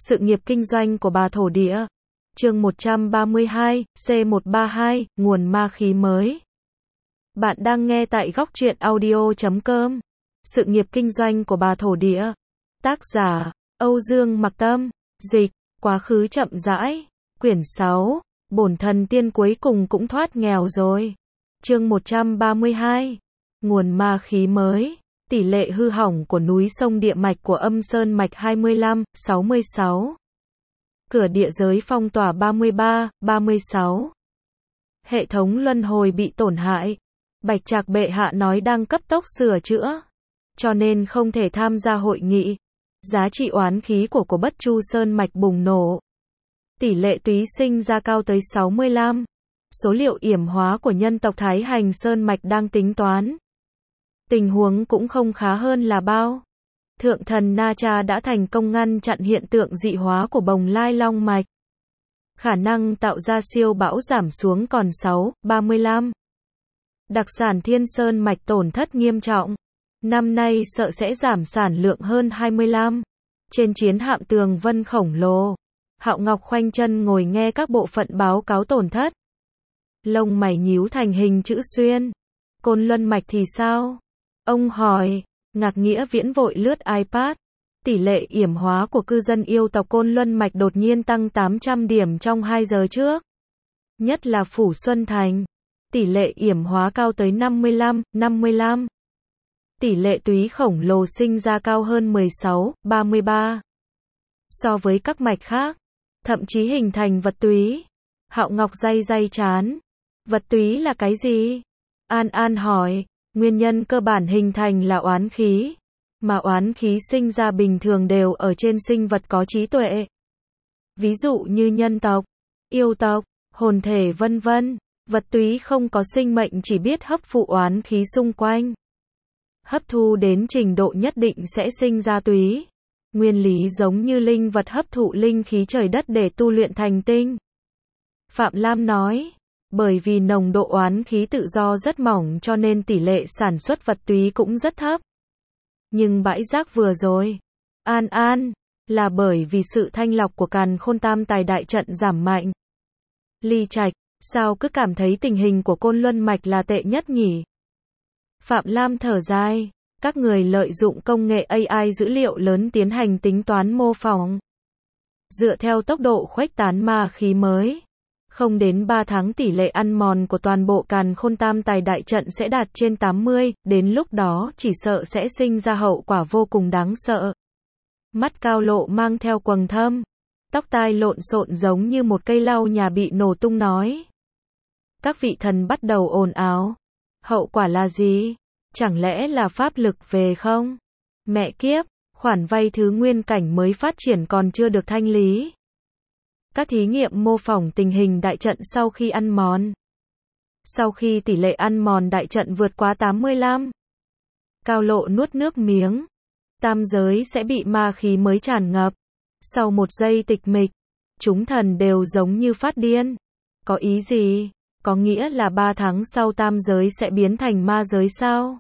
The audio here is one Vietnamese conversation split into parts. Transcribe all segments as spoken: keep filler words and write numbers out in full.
Sự nghiệp kinh doanh của bà thổ địa. Chương một trăm ba mươi hai, C một trăm ba mươi hai, nguồn ma khí mới. Bạn đang nghe tại góc truyện audio chấm com. Sự nghiệp kinh doanh của bà thổ địa. Tác giả, Âu Dương Mặc Tâm. Dịch, quá khứ chậm rãi. Quyển sáu, bổn thần tiên cuối cùng cũng thoát nghèo rồi. Chương một trăm ba mươi hai. Nguồn ma khí mới. Tỷ lệ hư hỏng của núi sông địa mạch của âm sơn mạch hai mươi lăm, sáu mươi sáu. Cửa địa giới phong tỏa ba mươi ba, ba mươi sáu. Hệ thống luân hồi bị tổn hại. Bạch Trạc bệ hạ nói đang cấp tốc sửa chữa, cho nên không thể tham gia hội nghị. Giá trị oán khí của của Bất Chu Sơn mạch bùng nổ. Tỷ lệ túy sinh ra cao tới sáu mươi lăm. Số liệu yểm hóa của nhân tộc Thái Hành Sơn mạch đang tính toán. Tình huống cũng không khá hơn là bao. Thượng thần Na Cha đã thành công ngăn chặn hiện tượng dị hóa của Bồng Lai Long mạch. Khả năng tạo ra siêu bão giảm xuống còn sáu, ba mươi lăm. Đặc sản Thiên Sơn mạch tổn thất nghiêm trọng. Năm nay sợ sẽ giảm sản lượng hơn hai mươi lăm. Trên chiến hạm tường vân khổng lồ, Hạo Ngọc khoanh chân ngồi nghe các bộ phận báo cáo tổn thất. Lông mày nhíu thành hình chữ xuyên. Côn Luân mạch thì sao? Ông hỏi. Ngạc Nghĩa Viễn vội lướt iPad. Tỷ lệ yểm hóa của cư dân yêu tộc Côn Luân mạch đột nhiên tăng tám trăm điểm trong hai giờ trước. Nhất là Phủ Xuân Thành. Tỷ lệ yểm hóa cao tới năm mươi lăm, năm mươi lăm. Tỷ lệ túy khổng lồ sinh ra cao hơn mười sáu, ba mươi ba. So với các mạch khác. Thậm chí hình thành vật túy. Hạo Ngọc day day chán. Vật túy là cái gì? An An hỏi. Nguyên nhân cơ bản hình thành là oán khí. Mà oán khí sinh ra bình thường đều ở trên sinh vật có trí tuệ. Ví dụ như nhân tộc, yêu tộc, hồn thể vân vân. Vật túy không có sinh mệnh chỉ biết hấp thụ oán khí xung quanh. Hấp thu đến trình độ nhất định sẽ sinh ra túy. Nguyên lý giống như linh vật hấp thụ linh khí trời đất để tu luyện thành tinh. Phạm Lam nói. Bởi vì nồng độ oán khí tự do rất mỏng cho nên tỷ lệ sản xuất vật túy cũng rất thấp. Nhưng bãi rác vừa rồi, An An, là bởi vì sự thanh lọc của Càn Khôn Tam Tài đại trận giảm mạnh. Ly Trạch, sao cứ cảm thấy tình hình của Côn Luân mạch là tệ nhất nhỉ? Phạm Lam thở dài, các người lợi dụng công nghệ a i dữ liệu lớn tiến hành tính toán mô phỏng. Dựa theo tốc độ khuếch tán ma khí mới. Không đến ba tháng tỷ lệ ăn mòn của toàn bộ Càn Khôn Tam Tài đại trận sẽ đạt trên tám mươi, đến lúc đó chỉ sợ sẽ sinh ra hậu quả vô cùng đáng sợ. Mắt Cao Lộ mang theo quầng thâm, tóc tai lộn xộn giống như một cây lau nhà bị nổ tung nói. Các vị thần bắt đầu ồn ào. Hậu quả là gì? Chẳng lẽ là pháp lực về không? Mẹ kiếp, khoản vay thứ nguyên cảnh mới phát triển còn chưa được thanh lý. Các thí nghiệm mô phỏng tình hình đại trận sau khi ăn mòn. Sau khi tỷ lệ ăn mòn đại trận vượt quá tám mươi lăm. Cao Lộ nuốt nước miếng. Tam giới sẽ bị ma khí mới tràn ngập. Sau một giây tịch mịch, chúng thần đều giống như phát điên. Có ý gì? Có nghĩa là ba tháng sau tam giới sẽ biến thành ma giới sao?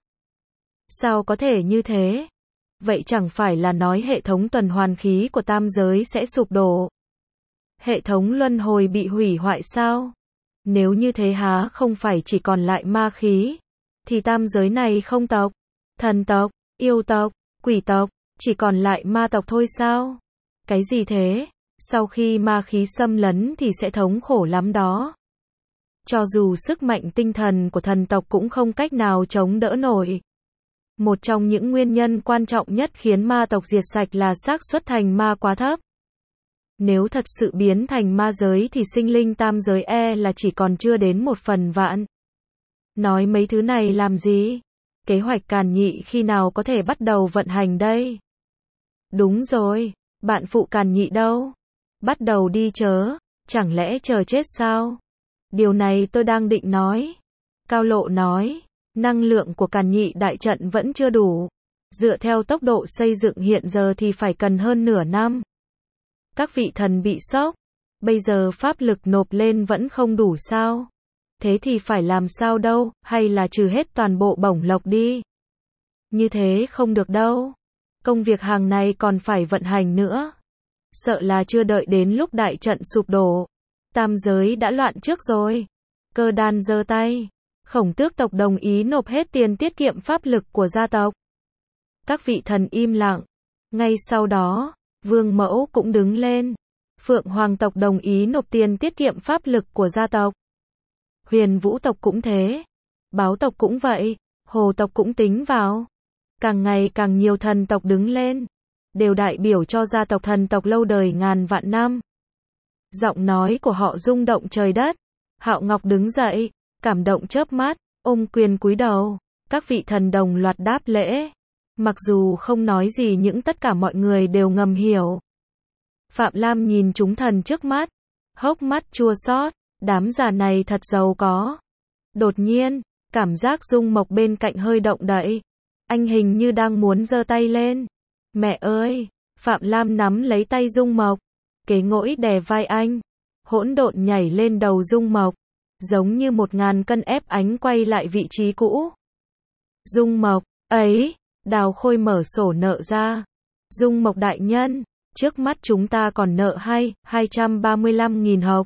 Sao có thể như thế? Vậy chẳng phải là nói hệ thống tuần hoàn khí của tam giới sẽ sụp đổ? Hệ thống luân hồi bị hủy hoại sao? Nếu như thế há không phải chỉ còn lại ma khí, thì tam giới này không tộc, thần tộc, yêu tộc, quỷ tộc, chỉ còn lại ma tộc thôi sao? Cái gì thế? Sau khi ma khí xâm lấn thì sẽ thống khổ lắm đó. Cho dù sức mạnh tinh thần của thần tộc cũng không cách nào chống đỡ nổi. Một trong những nguyên nhân quan trọng nhất khiến ma tộc diệt sạch là xác suất thành ma quá thấp. Nếu thật sự biến thành ma giới thì sinh linh tam giới e là chỉ còn chưa đến một phần vạn. Nói mấy thứ này làm gì? Kế hoạch Càn Nhị khi nào có thể bắt đầu vận hành đây? Đúng rồi, bạn phụ Càn Nhị đâu? Bắt đầu đi chớ, chẳng lẽ chờ chết sao? Điều này tôi đang định nói. Cao Lộ nói, năng lượng của Càn Nhị đại trận vẫn chưa đủ. Dựa theo tốc độ xây dựng hiện giờ thì phải cần hơn nửa năm. Các vị thần bị sốc. Bây giờ pháp lực nộp lên vẫn không đủ sao? Thế thì phải làm sao đâu, hay là trừ hết toàn bộ bổng lộc đi? Như thế không được đâu. Công việc hàng này còn phải vận hành nữa. sợ là chưa đợi đến lúc đại trận sụp đổ, tam giới đã loạn trước rồi. Cơ đan giơ tay, Khổng Tước tộc đồng ý nộp hết tiền tiết kiệm pháp lực của gia tộc. Các vị thần im lặng. Ngay sau đó, Vương Mẫu cũng đứng lên. Phượng Hoàng tộc đồng ý nộp tiền tiết kiệm pháp lực của gia tộc. Huyền Vũ tộc cũng thế. Báo tộc cũng vậy. Hồ tộc cũng tính vào. Càng ngày càng nhiều thần tộc đứng lên. Đều đại biểu cho gia tộc thần tộc lâu đời ngàn vạn năm. Giọng nói của họ rung động trời đất. Hạo Ngọc đứng dậy, cảm động chớp mắt, ôm quyền cúi đầu. Các vị thần đồng loạt đáp lễ. Mặc dù không nói gì nhưng tất cả mọi người đều ngầm hiểu. Phạm Lam nhìn chúng thần trước mắt, hốc mắt chua xót, đám già này thật giàu có. Đột nhiên, cảm giác Dung Mộc bên cạnh hơi động đậy. Anh hình như đang muốn giơ tay lên. Mẹ ơi! Phạm Lam nắm lấy tay Dung Mộc. Kế Ngỗi đè vai anh. Hỗn độn nhảy lên đầu Dung Mộc. Giống như một ngàn cân ép ánh quay lại vị trí cũ. Dung Mộc, ấy! Đào Khôi mở sổ nợ ra. Dung Mộc đại nhân, trước mắt chúng ta còn nợ hay, hai trăm ba mươi lăm nghìn hộc.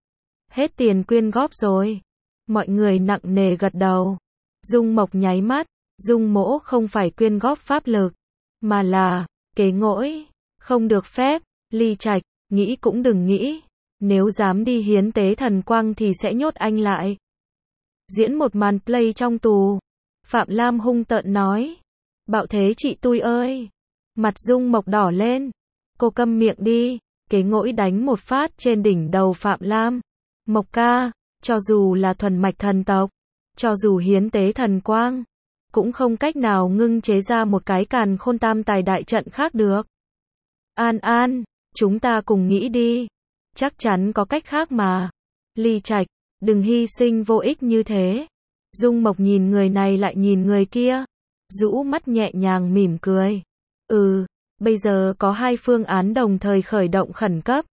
Hết tiền quyên góp rồi. Mọi người nặng nề gật đầu. Dung Mộc nháy mắt, Dung Mỗ không phải quyên góp pháp lực, mà là, Kế Ngỗi, không được phép, Ly Trạch, nghĩ cũng đừng nghĩ, nếu dám đi hiến tế thần quang thì sẽ nhốt anh lại. Diễn một màn play trong tù. Phạm Lam hung tợn nói. Bạo thế chị tui ơi! Mặt Dung Mộc đỏ lên. Cô câm miệng đi. Kế Ngỗi đánh một phát trên đỉnh đầu Phạm Lam. Mộc ca, cho dù là thuần mạch thần tộc, cho dù hiến tế thần quang, cũng không cách nào ngưng chế ra một cái càn khôn tam tài đại trận khác được. An An, chúng ta cùng nghĩ đi. Chắc chắn có cách khác mà. Ly Trạch, đừng hy sinh vô ích như thế. Dung Mộc nhìn người này lại nhìn người kia. Rũ mắt nhẹ nhàng mỉm cười. Ừ, bây giờ có hai phương án đồng thời khởi động khẩn cấp.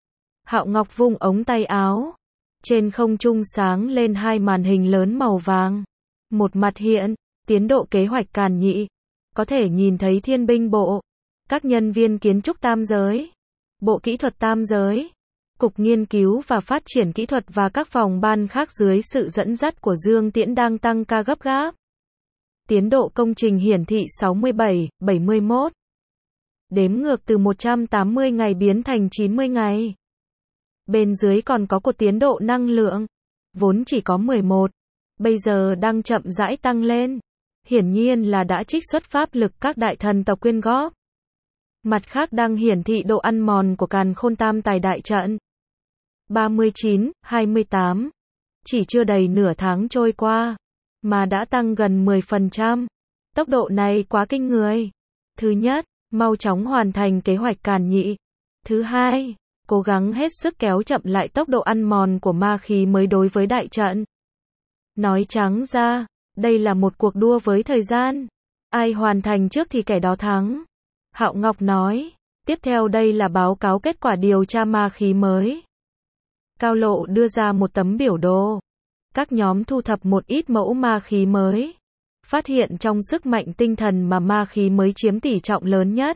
Hạo Ngọc vung ống tay áo. Trên không trung sáng lên hai màn hình lớn màu vàng. Một mặt hiện, tiến độ kế hoạch Càn Nhị. Có thể nhìn thấy thiên binh bộ, các nhân viên kiến trúc tam giới, bộ kỹ thuật tam giới, cục nghiên cứu và phát triển kỹ thuật và các phòng ban khác dưới sự dẫn dắt của Dương Tiễn đang tăng ca gấp gáp. Tiến độ công trình hiển thị sáu mươi bảy, bảy mươi mốt. Đếm ngược từ một trăm tám mươi ngày biến thành chín mươi ngày. Bên dưới còn có cột tiến độ năng lượng, vốn chỉ có mười một, bây giờ đang chậm rãi tăng lên. Hiển nhiên là đã trích xuất pháp lực các đại thần tộc quyên góp. Mặt khác đang hiển thị độ ăn mòn của càn khôn tam tài đại trận. ba mươi chín, hai mươi tám. Chỉ chưa đầy nửa tháng trôi qua, mà đã tăng gần mười phần trăm. Tốc độ này quá kinh người. Thứ nhất, mau chóng hoàn thành kế hoạch Càn Nhị. Thứ hai, cố gắng hết sức kéo chậm lại tốc độ ăn mòn của ma khí mới đối với đại trận. Nói trắng ra, đây là một cuộc đua với thời gian. Ai hoàn thành trước thì kẻ đó thắng. Hạo Ngọc nói. Tiếp theo đây là báo cáo kết quả điều tra ma khí mới. Cao Lộ đưa ra một tấm biểu đồ. Các nhóm thu thập một ít mẫu ma khí mới. Phát hiện trong sức mạnh tinh thần mà ma khí mới chiếm tỷ trọng lớn nhất.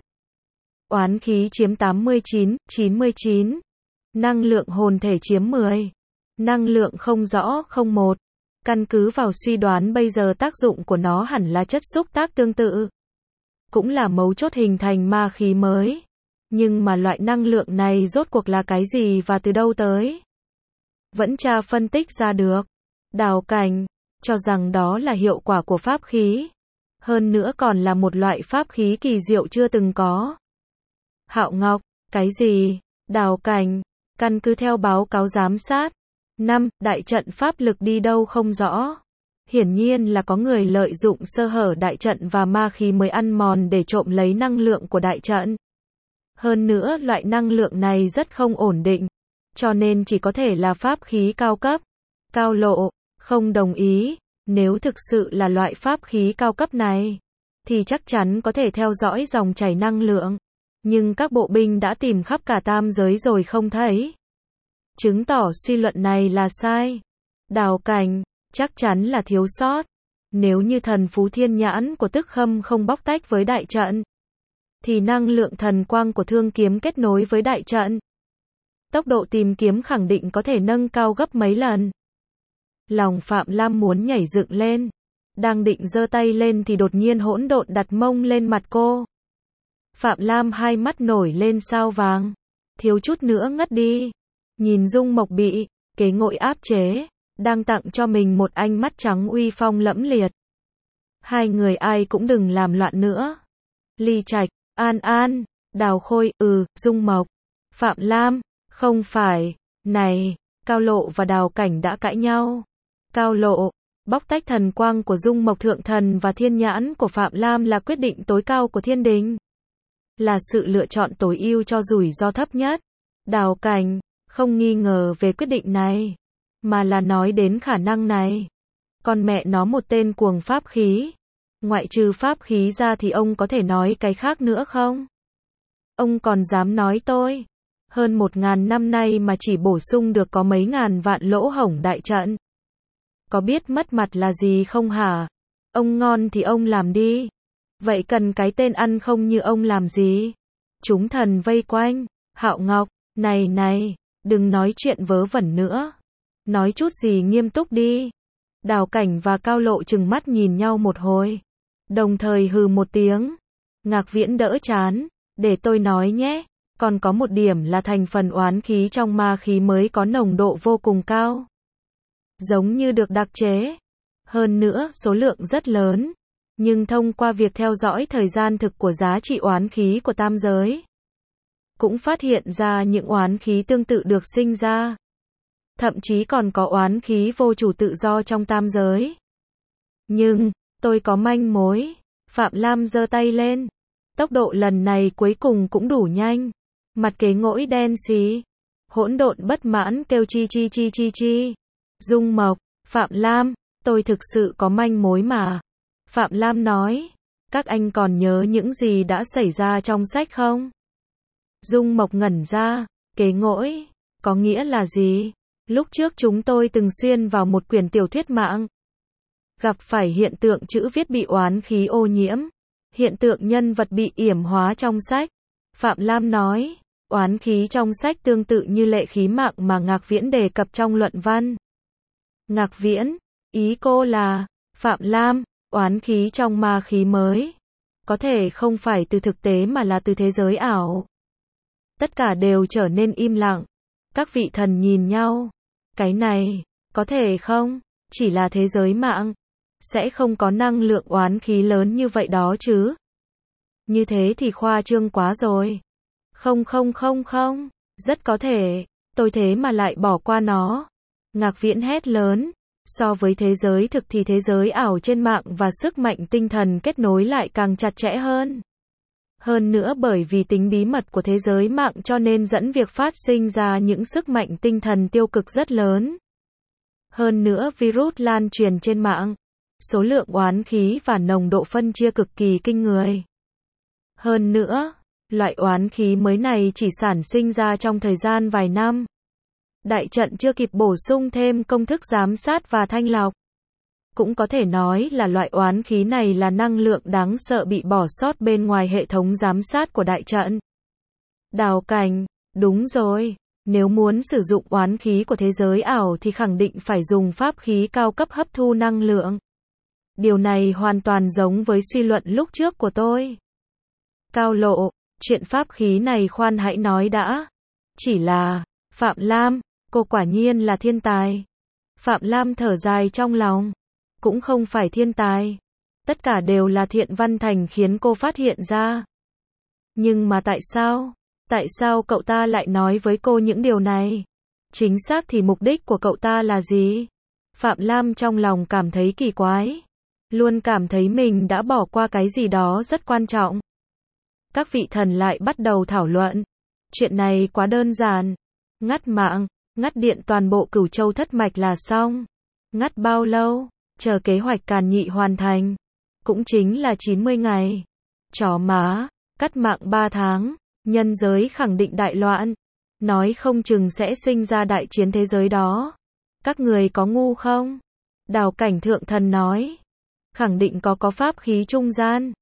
Oán khí chiếm tám mươi chín, chín mươi chín. Năng lượng hồn thể chiếm mười. Năng lượng không rõ không một. Căn cứ vào suy đoán bây giờ tác dụng của nó hẳn là chất xúc tác tương tự. Cũng là mấu chốt hình thành ma khí mới. Nhưng mà loại năng lượng này rốt cuộc là cái gì và từ đâu tới? Vẫn tra phân tích ra được. Đào Cảnh cho rằng đó là hiệu quả của pháp khí. Hơn nữa còn là một loại pháp khí kỳ diệu chưa từng có. Hạo Ngọc, cái gì? Đào Cảnh, căn cứ theo báo cáo giám sát. năm. Đại trận pháp lực đi đâu không rõ. Hiển nhiên là có người lợi dụng sơ hở đại trận và ma khí mới ăn mòn để trộm lấy năng lượng của đại trận. Hơn nữa loại năng lượng này rất không ổn định, cho nên chỉ có thể là pháp khí cao cấp. Cao Lộ, không đồng ý. Nếu thực sự là loại pháp khí cao cấp này, thì chắc chắn có thể theo dõi dòng chảy năng lượng. Nhưng các bộ binh đã tìm khắp cả tam giới rồi không thấy. Chứng tỏ suy luận này là sai. Đào Cảnh, chắc chắn là thiếu sót. Nếu như thần phú thiên nhãn của Tức Khâm không bóc tách với đại trận, thì năng lượng thần quang của thương kiếm kết nối với đại trận. Tốc độ tìm kiếm khẳng định có thể nâng cao gấp mấy lần. Lòng Phạm Lam muốn nhảy dựng lên. Đang định giơ tay lên thì đột nhiên hỗn độn đặt mông lên mặt cô. Phạm Lam hai mắt nổi lên sao vàng. Thiếu chút nữa ngất đi. Nhìn Dung Mộc bị kế ngội áp chế, đang tặng cho mình một ánh mắt trắng uy phong lẫm liệt. Hai người ai cũng đừng làm loạn nữa. Ly Trạch, An An, Đào Khôi, ừ, Dung Mộc, Phạm Lam, không phải, này, Cao Lộ và Đào Cảnh đã cãi nhau. Cao Lộ, bóc tách thần quang của Dung Mộc Thượng Thần và thiên nhãn của Phạm Lam là quyết định tối cao của thiên đình. Là sự lựa chọn tối ưu cho rủi ro thấp nhất. Đào Cảnh, không nghi ngờ về quyết định này, mà là nói đến khả năng này. Con mẹ nó một tên cuồng pháp khí. Ngoại trừ pháp khí ra thì ông có thể nói cái khác nữa không? Ông còn dám nói tôi? Hơn một ngàn năm nay mà chỉ bổ sung được có mấy ngàn vạn lỗ hổng đại trận. Có biết mất mặt là gì không hả? Ông ngon thì ông làm đi. Vậy cần cái tên ăn không như ông làm gì? Chúng thần vây quanh. Hạo Ngọc, này này, đừng nói chuyện vớ vẩn nữa. Nói chút gì nghiêm túc đi. Đào Cảnh và Cao Lộ trừng mắt nhìn nhau một hồi. Đồng thời hừ một tiếng. Ngạc Viễn đỡ chán. Để tôi nói nhé. Còn có một điểm là thành phần oán khí trong ma khí mới có nồng độ vô cùng cao. Giống như được đặc chế. Hơn nữa, số lượng rất lớn. Nhưng thông qua việc theo dõi thời gian thực của giá trị oán khí của tam giới, cũng phát hiện ra những oán khí tương tự được sinh ra. Thậm chí còn có oán khí vô chủ tự do trong tam giới. Nhưng, tôi có manh mối. Phạm Lam giơ tay lên. Tốc độ lần này cuối cùng cũng đủ nhanh. Mặt kế ngỗi đen xí. Hỗn độn bất mãn kêu chi chi chi chi chi. Dung Mộc, Phạm Lam, tôi thực sự có manh mối mà. Phạm Lam nói, các anh còn nhớ những gì đã xảy ra trong sách không? Dung Mộc ngẩn ra, kế ngỗi, có nghĩa là gì? Lúc trước chúng tôi từng xuyên vào một quyển tiểu thuyết mạng. Gặp phải hiện tượng chữ viết bị oán khí ô nhiễm. Hiện tượng nhân vật bị yểm hóa trong sách. Phạm Lam nói, oán khí trong sách tương tự như lệ khí mạng mà Ngạc Viễn đề cập trong luận văn. Ngạc Viễn, ý cô là, Phạm Lam, oán khí trong ma khí mới. Có thể không phải từ thực tế mà là từ thế giới ảo. Tất cả đều trở nên im lặng. Các vị thần nhìn nhau. Cái này, có thể không? Chỉ là thế giới mạng. Sẽ không có năng lượng oán khí lớn như vậy đó chứ. Như thế thì khoa trương quá rồi. Không không không không. Rất có thể. Tôi thế mà lại bỏ qua nó. Ngạc Viễn hét lớn. So với thế giới thực thì thế giới ảo trên mạng và sức mạnh tinh thần kết nối lại càng chặt chẽ hơn. Hơn nữa bởi vì tính bí mật của thế giới mạng cho nên dẫn việc phát sinh ra những sức mạnh tinh thần tiêu cực rất lớn. Hơn nữa virus lan truyền trên mạng. Số lượng oán khí và nồng độ phân chia cực kỳ kinh người. Hơn nữa, loại oán khí mới này chỉ sản sinh ra trong thời gian vài năm. Đại trận chưa kịp bổ sung thêm công thức giám sát và thanh lọc. Cũng có thể nói là loại oán khí này là năng lượng đáng sợ bị bỏ sót bên ngoài hệ thống giám sát của đại trận. Đào Cảnh, đúng rồi, nếu muốn sử dụng oán khí của thế giới ảo thì khẳng định phải dùng pháp khí cao cấp hấp thu năng lượng. Điều này hoàn toàn giống với suy luận lúc trước của tôi. Cao Lộ, chuyện pháp khí này khoan hãy nói đã. Chỉ là, Phạm Lam, cô quả nhiên là thiên tài. Phạm Lam thở dài trong lòng. Cũng không phải thiên tài. Tất cả đều là Thiện Văn Thành khiến cô phát hiện ra. Nhưng mà tại sao? Tại sao cậu ta lại nói với cô những điều này? Chính xác thì mục đích của cậu ta là gì? Phạm Lam trong lòng cảm thấy kỳ quái. Luôn cảm thấy mình đã bỏ qua cái gì đó rất quan trọng. Các vị thần lại bắt đầu thảo luận. Chuyện này quá đơn giản. Ngắt mạng, ngắt điện toàn bộ Cửu Châu thất mạch là xong. Ngắt bao lâu? Chờ kế hoạch Càn Nhị hoàn thành. Cũng chính là chín mươi ngày. Chó má, cắt mạng ba tháng. Nhân giới khẳng định đại loạn. Nói không chừng sẽ sinh ra đại chiến thế giới đó. Các người có ngu không? Đào Cảnh Thượng Thần nói. Khẳng định có có pháp khí trung gian.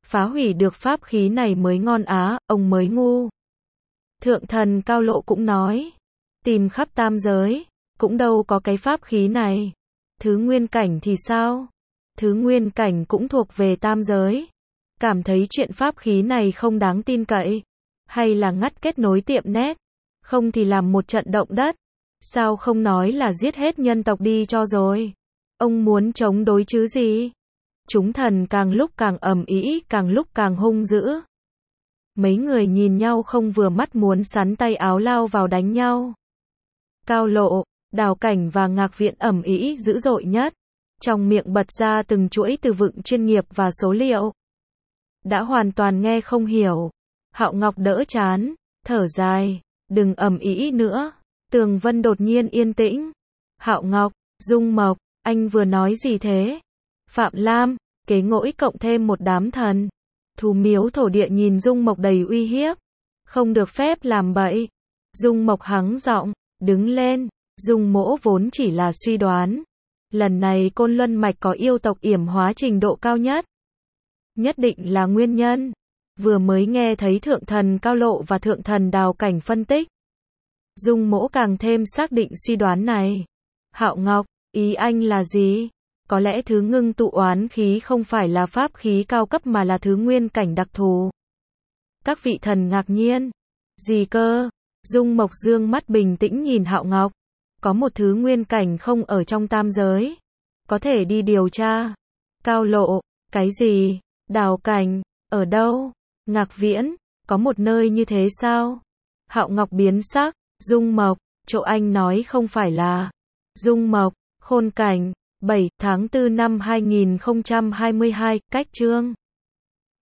phá hủy được pháp khí này mới ngon á, ông mới ngu. Thượng thần Cao Lộ cũng nói, tìm khắp tam giới, cũng đâu có cái pháp khí này. Thứ nguyên cảnh thì sao? Thứ nguyên cảnh cũng thuộc về tam giới. Cảm thấy chuyện pháp khí này không đáng tin cậy. Hay là ngắt kết nối tiệm net. Không thì làm một trận động đất. Sao không nói là giết hết nhân tộc đi cho rồi? Ông muốn chống đối chứ gì? Chúng thần càng lúc càng ầm ĩ, càng lúc càng hung dữ. Mấy người nhìn nhau không vừa mắt muốn sắn tay áo lao vào đánh nhau. Cao Lộ, Đào Cảnh và Ngạc Viễn ầm ĩ dữ dội nhất. Trong miệng bật ra từng chuỗi từ vựng chuyên nghiệp và số liệu. Đã hoàn toàn nghe không hiểu. Hạo Ngọc đỡ chán, thở dài, đừng ầm ĩ nữa. Tường Vân đột nhiên yên tĩnh. Hạo Ngọc, Dung Mộc, anh vừa nói gì thế? Phạm Lam, kế ngỗi cộng thêm một đám thần. Thú Miếu Thổ Địa nhìn Dung Mộc đầy uy hiếp. Không được phép làm bậy. Dung Mộc hắng giọng, đứng lên. Dung Mỗ vốn chỉ là suy đoán. Lần này Côn Luân Mạch có yêu tộc yểm hóa trình độ cao nhất. Nhất định là nguyên nhân. Vừa mới nghe thấy Thượng thần Cao Lộ và Thượng thần Đào Cảnh phân tích. Dung Mỗ càng thêm xác định suy đoán này. Hạo Ngọc, ý anh là gì? Có lẽ thứ ngưng tụ oán khí không phải là pháp khí cao cấp mà là thứ nguyên cảnh đặc thù. Các vị thần ngạc nhiên. Gì cơ? Dung Mộc dương mắt bình tĩnh nhìn Hạo Ngọc. Có một thứ nguyên cảnh không ở trong tam giới. Có thể đi điều tra. Cao Lộ, cái gì? Đào Cảnh, ở đâu? Ngạc Viễn, có một nơi như thế sao? Hạo Ngọc biến sắc. Dung Mộc, chỗ anh nói không phải là. Dung Mộc, Khôn Cảnh, bảy tháng tư năm hai nghìn không trăm hai mươi hai, cách chương.